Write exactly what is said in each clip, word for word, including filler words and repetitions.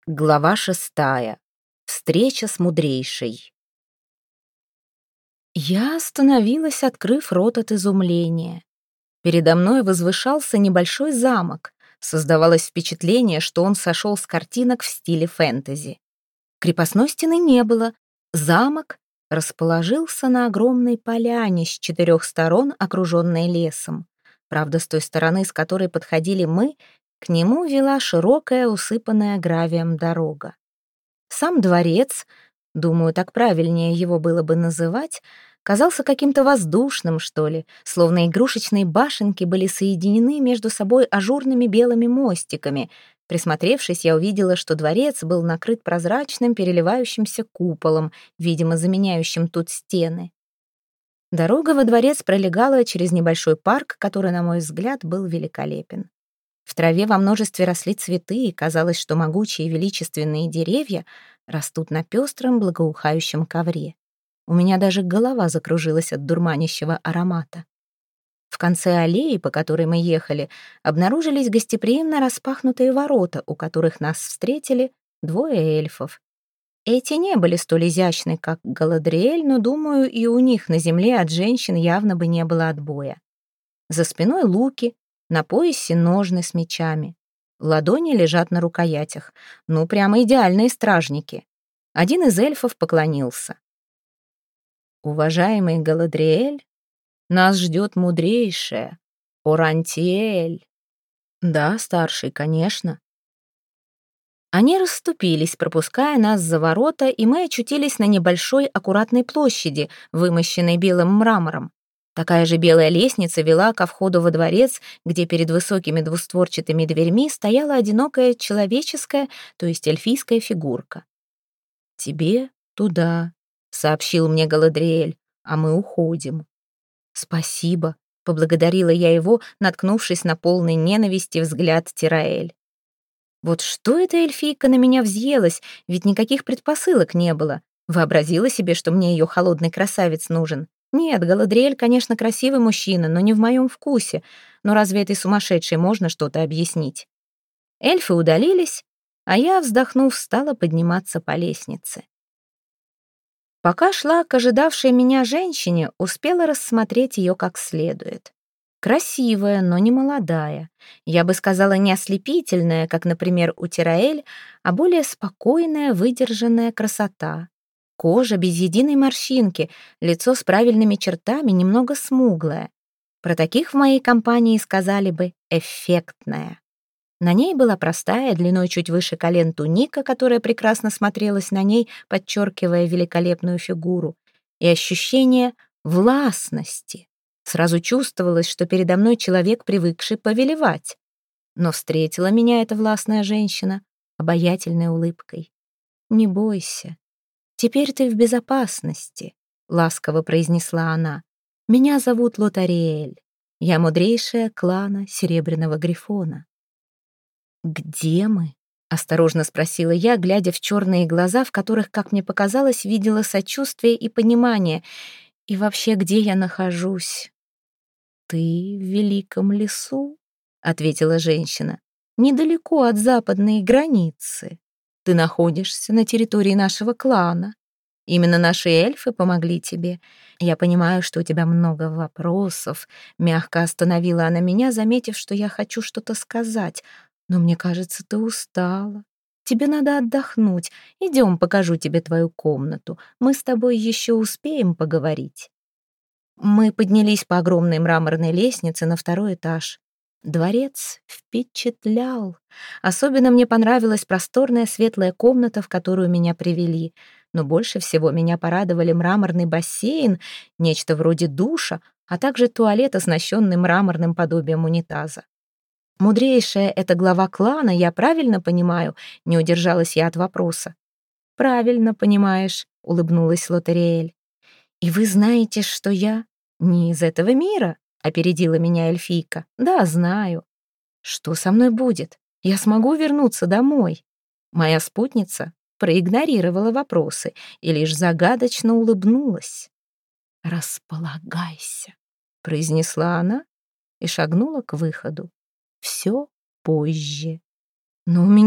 Глава шестая. Встреча с мудрейшей. Я остановилась, открыв рот от изумления. Передо мной возвышался небольшой замок. Создавалось впечатление, что он сошел с картинок в стиле фэнтези. Крепостной стены не было. Замок расположился на огромной поляне с четырех сторон, окруженной лесом. Правда, с той стороны, с которой подходили мы, к нему вела широкая, усыпанная гравием дорога. Сам дворец, думаю, так правильнее его было бы называть, казался каким-то воздушным, что ли, словно игрушечные башенки были соединены между собой ажурными белыми мостиками. Присмотревшись, я увидела, что дворец был накрыт прозрачным переливающимся куполом, видимо, заменяющим тут стены. Дорога во дворец пролегала через небольшой парк, который, на мой взгляд, был великолепен. В траве во множестве росли цветы, и казалось, что могучие величественные деревья растут на пестром благоухающем ковре. У меня даже голова закружилась от дурманящего аромата. В конце аллеи, по которой мы ехали, обнаружились гостеприимно распахнутые ворота, у которых нас встретили двое эльфов. Эти не были столь изящны, как Галадриэль, но, думаю, и у них на земле от женщин явно бы не было отбоя. За спиной луки, на поясе ножны с мечами. Ладони лежат на рукоятях. Ну, прямо идеальные стражники. Один из эльфов поклонился. «Уважаемый Галадриэль, нас ждет мудрейшая, Орантиэль». «Да, старший, конечно». Они расступились, пропуская нас за ворота, и мы очутились на небольшой аккуратной площади, вымощенной белым мрамором. Такая же белая лестница вела ко входу во дворец, где перед высокими двустворчатыми дверьми стояла одинокая человеческая, то есть эльфийская фигурка. «Тебе туда», — сообщил мне Галадриэль, — «а мы уходим». «Спасибо», — поблагодарила я его, наткнувшись на полный ненависти взгляд Тираэль. Вот что эта эльфийка на меня взъелась, ведь никаких предпосылок не было. Вообразила себе, что мне ее холодный красавец нужен. Нет, Галадриэль, конечно, красивый мужчина, но не в моем вкусе. Но разве этой сумасшедшей можно что-то объяснить? Эльфы удалились, а я, вздохнув, стала подниматься по лестнице. Пока шла к ожидавшей меня женщине, успела рассмотреть ее как следует. Красивая, но не молодая. Я бы сказала, не ослепительная, как, например, у Тираэль, а более спокойная, выдержанная красота. Кожа без единой морщинки, лицо с правильными чертами, немного смуглое. Про таких в моей компании сказали бы «эффектная». На ней была простая, длиной чуть выше колен туника, которая прекрасно смотрелась на ней, подчеркивая великолепную фигуру, и ощущение властности. Сразу чувствовалось, что передо мной человек, привыкший повелевать. Но встретила меня эта властная женщина обаятельной улыбкой. «Не бойся. Теперь ты в безопасности», — ласково произнесла она. «Меня зовут Лотариэль. Я мудрейшая клана Серебряного Грифона». «Где мы?» — осторожно спросила я, глядя в черные глаза, в которых, как мне показалось, видела сочувствие и понимание. «И вообще, где я нахожусь?» «Ты в великом лесу», — ответила женщина, «недалеко от западной границы. Ты находишься на территории нашего клана. Именно наши эльфы помогли тебе. Я понимаю, что у тебя много вопросов». Мягко остановила она меня, заметив, что я хочу что-то сказать. «Но мне кажется, ты устала. Тебе надо отдохнуть. Идем, покажу тебе твою комнату. Мы с тобой еще успеем поговорить». Мы поднялись по огромной мраморной лестнице на второй этаж. Дворец впечатлял. Особенно мне понравилась просторная светлая комната, в которую меня привели. Но больше всего меня порадовали мраморный бассейн, нечто вроде душа, а также туалет, оснащенный мраморным подобием унитаза. «Мудрейшая — это глава клана, я правильно понимаю?» — не удержалась я от вопроса. «Правильно понимаешь», — улыбнулась Лотариэль. «И вы знаете, что я не из этого мира?» — опередила меня эльфийка. «Да, знаю». «Что со мной будет? Я смогу вернуться домой?» Моя спутница проигнорировала вопросы и лишь загадочно улыбнулась. «Располагайся», — произнесла она и шагнула к выходу. «Все позже». «Но у меня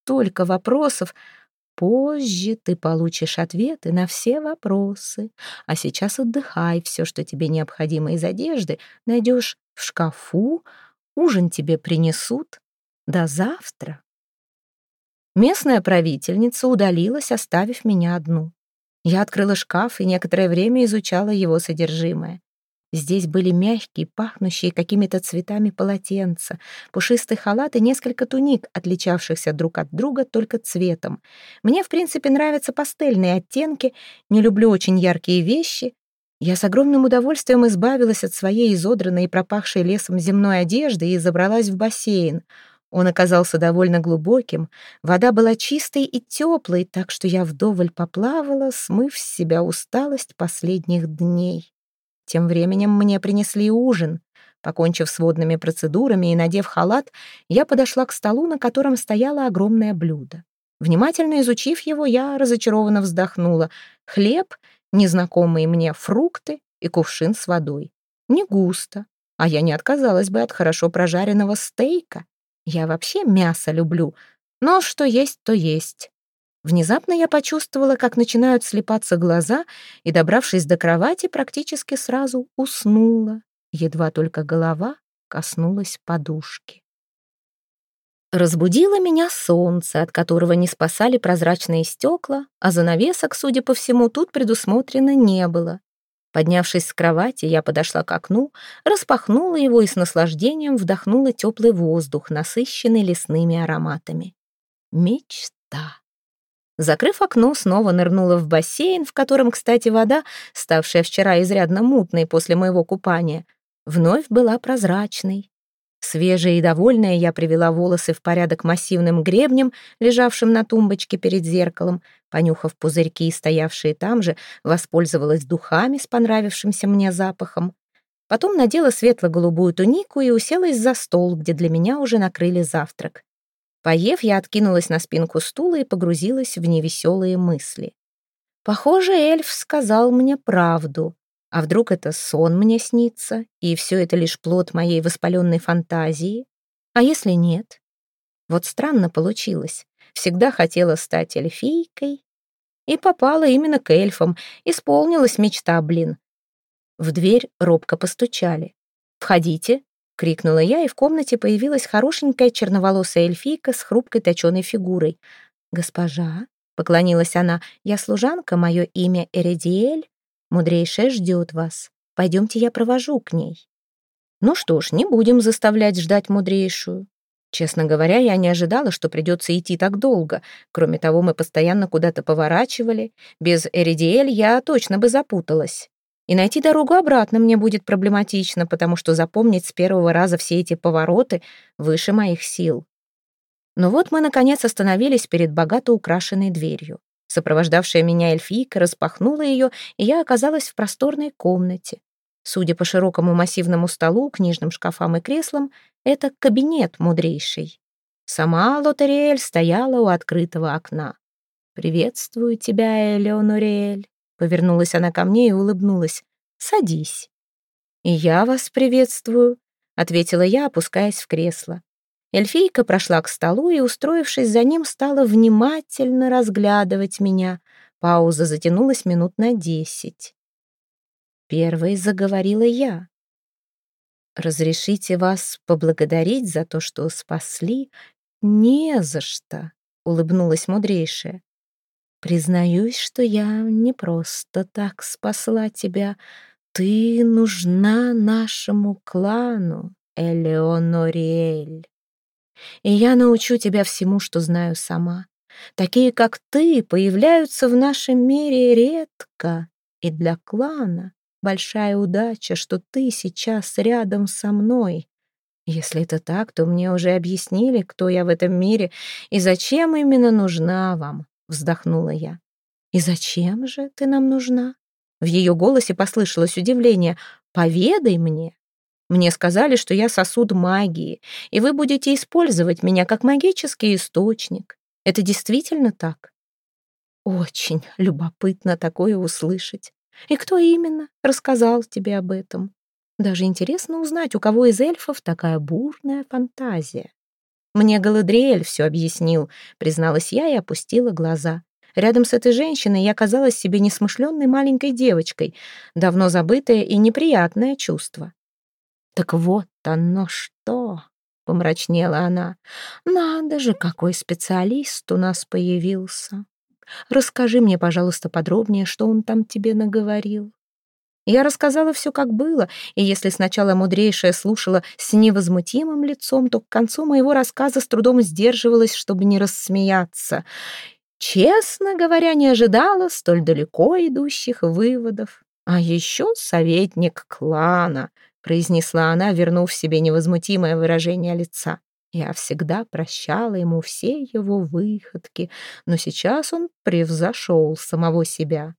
столько вопросов. Позже ты получишь ответы на все вопросы. А сейчас отдыхай, все, что тебе необходимо из одежды, найдешь в шкафу, ужин тебе принесут. До завтра. Местная правительница удалилась, оставив меня одну. Я открыла шкаф и некоторое время изучала его содержимое. Здесь были мягкие, пахнущие какими-то цветами полотенца, пушистый халат и несколько туник, отличавшихся друг от друга только цветом. Мне, в принципе, нравятся пастельные оттенки, не люблю очень яркие вещи. Я с огромным удовольствием избавилась от своей изодранной и пропахшей лесом земной одежды и забралась в бассейн. Он оказался довольно глубоким, вода была чистой и теплой, так что я вдоволь поплавала, смыв с себя усталость последних дней. Тем временем мне принесли ужин. Покончив с водными процедурами и надев халат, я подошла к столу, на котором стояло огромное блюдо. Внимательно изучив его, я разочарованно вздохнула. Хлеб, незнакомые мне фрукты и кувшин с водой. Не густо, а я не отказалась бы от хорошо прожаренного стейка. Я вообще мясо люблю, но что есть, то есть. Внезапно я почувствовала, как начинают слепаться глаза, и, добравшись до кровати, практически сразу уснула, едва только голова коснулась подушки. Разбудило меня солнце, от которого не спасали прозрачные стекла, а занавесок, судя по всему, тут предусмотрено не было. Поднявшись с кровати, я подошла к окну, распахнула его и с наслаждением вдохнула теплый воздух, насыщенный лесными ароматами. Мечта. Закрыв окно, снова нырнула в бассейн, в котором, кстати, вода, ставшая вчера изрядно мутной после моего купания, вновь была прозрачной. Свежая и довольная, я привела волосы в порядок массивным гребнем, лежавшим на тумбочке перед зеркалом. Понюхав пузырьки, стоявшие там же, воспользовалась духами с понравившимся мне запахом. Потом надела светло-голубую тунику и уселась за стол, где для меня уже накрыли завтрак. Поев, я откинулась на спинку стула и погрузилась в невеселые мысли. Похоже, эльф сказал мне правду. А вдруг это сон мне снится, и все это лишь плод моей воспаленной фантазии? А если нет? Вот странно получилось. Всегда хотела стать эльфийкой, и попала именно к эльфам. Исполнилась мечта, блин. В дверь робко постучали. «Входите!» — крикнула я, и в комнате появилась хорошенькая черноволосая эльфийка с хрупкой точеной фигурой. «Госпожа», — поклонилась она, — «я служанка, мое имя Эридиэль. Мудрейшая ждет вас. Пойдемте, я провожу к ней». Ну что ж, не будем заставлять ждать мудрейшую. Честно говоря, я не ожидала, что придется идти так долго. Кроме того, мы постоянно куда-то поворачивали. Без Эридиэль я точно бы запуталась. И найти дорогу обратно мне будет проблематично, потому что запомнить с первого раза все эти повороты выше моих сил. Но вот мы, наконец, остановились перед богато украшенной дверью. Сопровождавшая меня эльфийка распахнула ее, и я оказалась в просторной комнате. Судя по широкому массивному столу, книжным шкафам и креслам, это кабинет мудрейшей. Сама Лотериэль стояла у открытого окна. «Приветствую тебя, Элеонориэль», — повернулась она ко мне и улыбнулась. «Садись». «И я вас приветствую», — ответила я, опускаясь в кресло. Эльфийка прошла к столу и, устроившись за ним, стала внимательно разглядывать меня. Пауза затянулась минут на десять. Первой заговорила я. «Разрешите вас поблагодарить за то, что спасли?» «Не за что», — улыбнулась мудрейшая. «Признаюсь, что я не просто так спасла тебя. Ты нужна нашему клану, Элеонориэль. И я научу тебя всему, что знаю сама. Такие, как ты, появляются в нашем мире редко, и для клана большая удача, что ты сейчас рядом со мной. Если это так, то мне уже объяснили, кто я в этом мире и зачем именно нужна вам», — вздохнула я. «И зачем же ты нам нужна?» В ее голосе послышалось удивление. «Поведай мне. Мне сказали, что я сосуд магии, и вы будете использовать меня как магический источник. Это действительно так?» «Очень любопытно такое услышать. И кто именно рассказал тебе об этом? Даже интересно узнать, у кого из эльфов такая бурная фантазия». Мне Галадриэль все объяснил, призналась я и опустила глаза. Рядом с этой женщиной я казалась себе несмышленной маленькой девочкой, давно забытое и неприятное чувство. «Так вот оно что!» — помрачнела она. «Надо же, какой специалист у нас появился! Расскажи мне, пожалуйста, подробнее, что он там тебе наговорил». Я рассказала все, как было, и если сначала мудрейшая слушала с невозмутимым лицом, то к концу моего рассказа с трудом сдерживалась, чтобы не рассмеяться. Честно говоря, не ожидала столь далеко идущих выводов. «А еще советник клана», — произнесла она, вернув себе невозмутимое выражение лица. Я всегда прощала ему все его выходки, но сейчас он превзошел самого себя.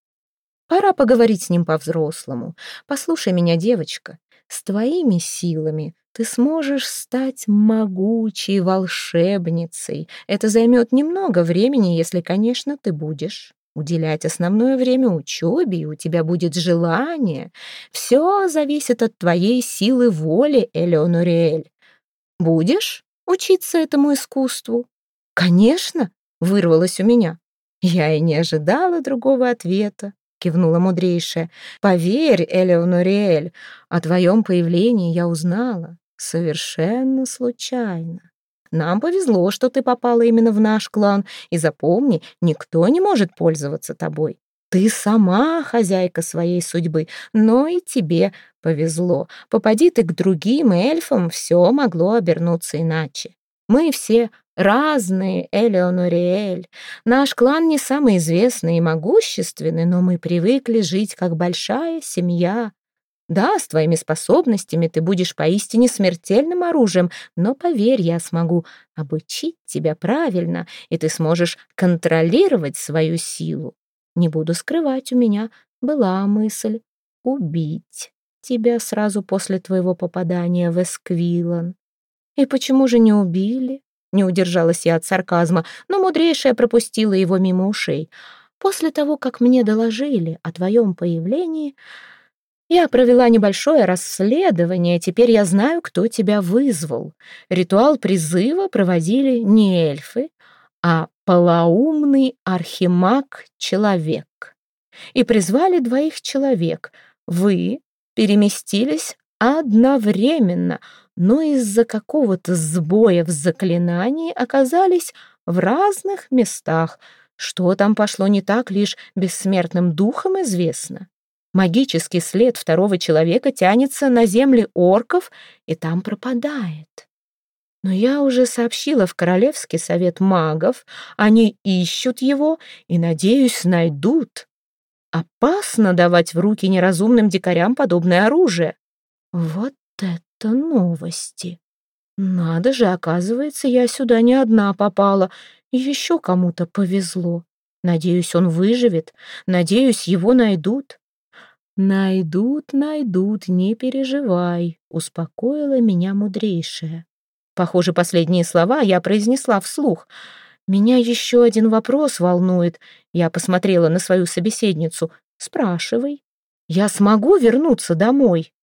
Пора поговорить с ним по-взрослому. Послушай меня, девочка, с твоими силами ты сможешь стать могучей волшебницей. Это займет немного времени, если, конечно, ты будешь уделять основное время учебе, и у тебя будет желание. Все зависит от твоей силы воли, Элеонориэль. Будешь учиться этому искусству? Конечно, вырвалось у меня. Я и не ожидала другого ответа, кивнула мудрейшая. Поверь, Элеонориэль, о твоем появлении я узнала совершенно случайно. Нам повезло, что ты попала именно в наш клан, и запомни, никто не может пользоваться тобой. Ты сама хозяйка своей судьбы, но и тебе повезло. Попади ты к другим эльфам, все могло обернуться иначе. Мы все разные, Элеонориэль. Наш клан не самый известный и могущественный, но мы привыкли жить как большая семья. Да, с твоими способностями ты будешь поистине смертельным оружием, но, поверь, я смогу обучить тебя правильно, и ты сможешь контролировать свою силу. Не буду скрывать, у меня была мысль убить тебя сразу после твоего попадания в Эсквилан. И почему же не убили? Не удержалась я от сарказма, но мудрейшая пропустила его мимо ушей. После того, как мне доложили о твоем появлении, я провела небольшое расследование, теперь я знаю, кто тебя вызвал. Ритуал призыва проводили не эльфы, а полоумный архимаг-человек. И призвали двоих человек. Вы переместились одновременно, но из-за какого-то сбоя в заклинании оказались в разных местах. Что там пошло не так, лишь бессмертным духам известно. Магический след второго человека тянется на земли орков и там пропадает. Но я уже сообщила в Королевский совет магов, они ищут его и, надеюсь, найдут. Опасно давать в руки неразумным дикарям подобное оружие. Вот это новости! Надо же, оказывается, я сюда не одна попала, еще кому-то повезло. Надеюсь, он выживет, надеюсь, его найдут. «Найдут, найдут, не переживай», — успокоила меня мудрейшая. Похоже, последние слова я произнесла вслух. «Меня еще один вопрос волнует». Я посмотрела на свою собеседницу. «Спрашивай. Я смогу вернуться домой?»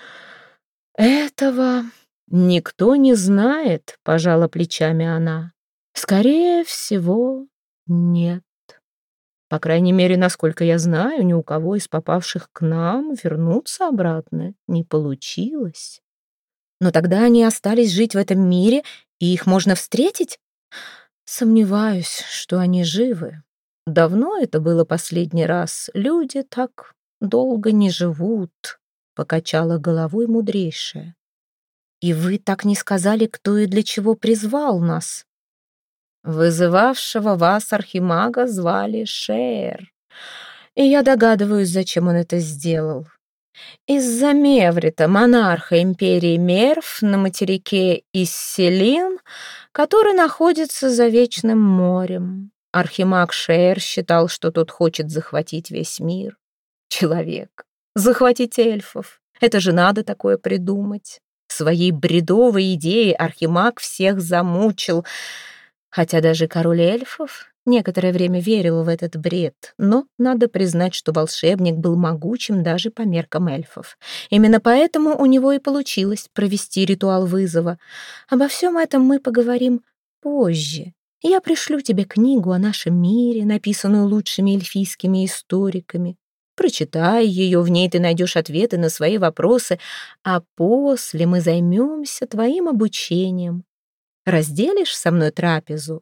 «Этого никто не знает», — пожала плечами она. «Скорее всего, нет. По крайней мере, насколько я знаю, ни у кого из попавших к нам вернуться обратно не получилось. Но тогда они остались жить в этом мире, и их можно встретить? Сомневаюсь, что они живы. Давно это было последний раз. Люди так долго не живут», — покачала головой мудрейшая. «И вы так не сказали, кто и для чего призвал нас?» «Вызывавшего вас архимага звали Шеер, и я догадываюсь, зачем он это сделал. Из-за Меврита, монарха империи Мерв на материке Исселин, который находится за Вечным морем. Архимаг Шеер считал, что тот хочет захватить весь мир. Человек, захватить эльфов, это же надо такое придумать. Своей бредовой идеей архимаг всех замучил. Хотя даже король эльфов некоторое время верил в этот бред, но надо признать, что волшебник был могучим даже по меркам эльфов. Именно поэтому у него и получилось провести ритуал вызова. Обо всем этом мы поговорим позже. Я пришлю тебе книгу о нашем мире, написанную лучшими эльфийскими историками. Прочитай ее, в ней ты найдешь ответы на свои вопросы, а после мы займемся твоим обучением. Разделишь со мной трапезу?»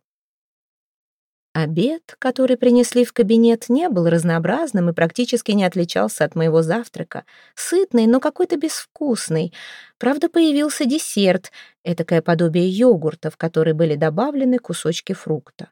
Обед, который принесли в кабинет, не был разнообразным и практически не отличался от моего завтрака. Сытный, но какой-то безвкусный. Правда, появился десерт, этакое подобие йогурта, в который были добавлены кусочки фрукта.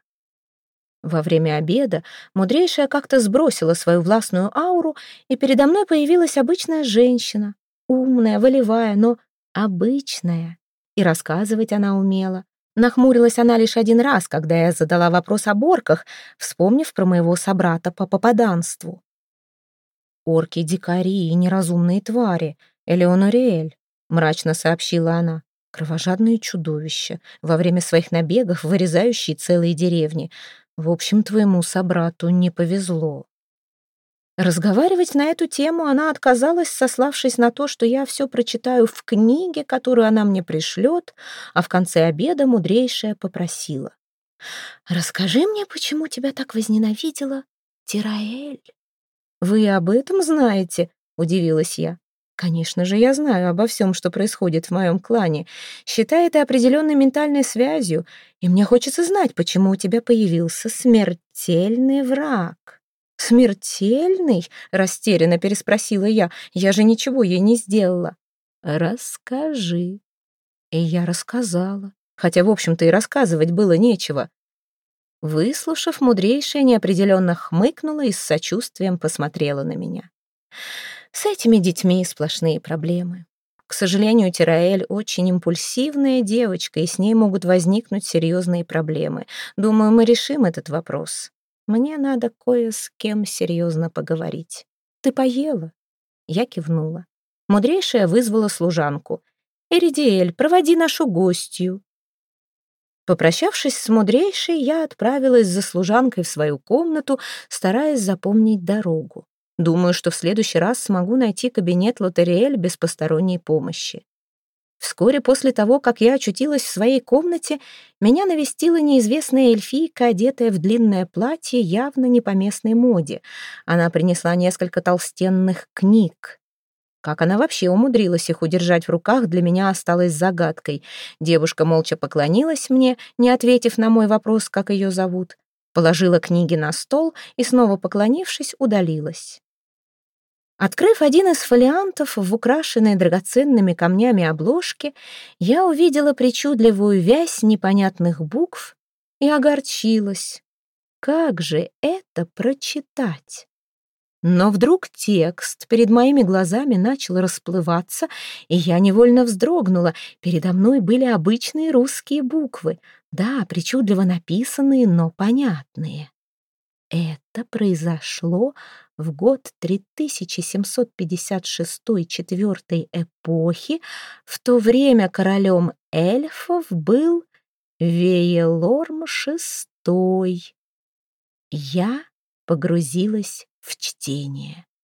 Во время обеда мудрейшая как-то сбросила свою властную ауру, и передо мной появилась обычная женщина. Умная, волевая, но обычная. И рассказывать она умела. Нахмурилась она лишь один раз, когда я задала вопрос об орках, вспомнив про моего собрата по попаданству. «Орки — дикари и неразумные твари, Элеонориэль», — мрачно сообщила она. «Кровожадные чудовища, во время своих набегов вырезающие целые деревни. В общем, твоему собрату не повезло». Разговаривать на эту тему она отказалась, сославшись на то, что я все прочитаю в книге, которую она мне пришлет, а в конце обеда мудрейшая попросила: «Расскажи мне, почему тебя так возненавидела Тираэль?» «Вы об этом знаете?» — удивилась я. «Конечно же, я знаю обо всем, что происходит в моем клане. Считай это определенной ментальной связью, и мне хочется знать, почему у тебя появился смертельный враг». «Смертельный?» — растерянно переспросила я. «Я же ничего ей не сделала». «Расскажи». И я рассказала, хотя, в общем-то, и рассказывать было нечего. Выслушав, мудрейшая неопределенно хмыкнула и с сочувствием посмотрела на меня. «С этими детьми сплошные проблемы. К сожалению, Тираэль очень импульсивная девочка, и с ней могут возникнуть серьезные проблемы. Думаю, мы решим этот вопрос. Мне надо кое с кем серьезно поговорить. Ты поела?» Я кивнула. Мудрейшая вызвала служанку. «Эридиэль, проводи нашу гостью». Попрощавшись с мудрейшей, я отправилась за служанкой в свою комнату, стараясь запомнить дорогу. Думаю, что в следующий раз смогу найти кабинет Лотериэль без посторонней помощи. Вскоре после того, как я очутилась в своей комнате, меня навестила неизвестная эльфийка, одетая в длинное платье, явно не по местной моде. Она принесла несколько толстенных книг. Как она вообще умудрилась их удержать в руках, для меня осталось загадкой. Девушка молча поклонилась мне, не ответив на мой вопрос, как ее зовут, положила книги на стол и, снова поклонившись, удалилась. Открыв один из фолиантов в украшенной драгоценными камнями обложке, я увидела причудливую вязь непонятных букв и огорчилась. Как же это прочитать? Но вдруг текст перед моими глазами начал расплываться, и я невольно вздрогнула. Передо мной были обычные русские буквы, да, причудливо написанные, но понятные. Это произошло в год три тысячи семьсот пятьдесят шестой четвертой эпохи. В то время королем эльфов был Веелорм шестой. Я погрузилась в чтение.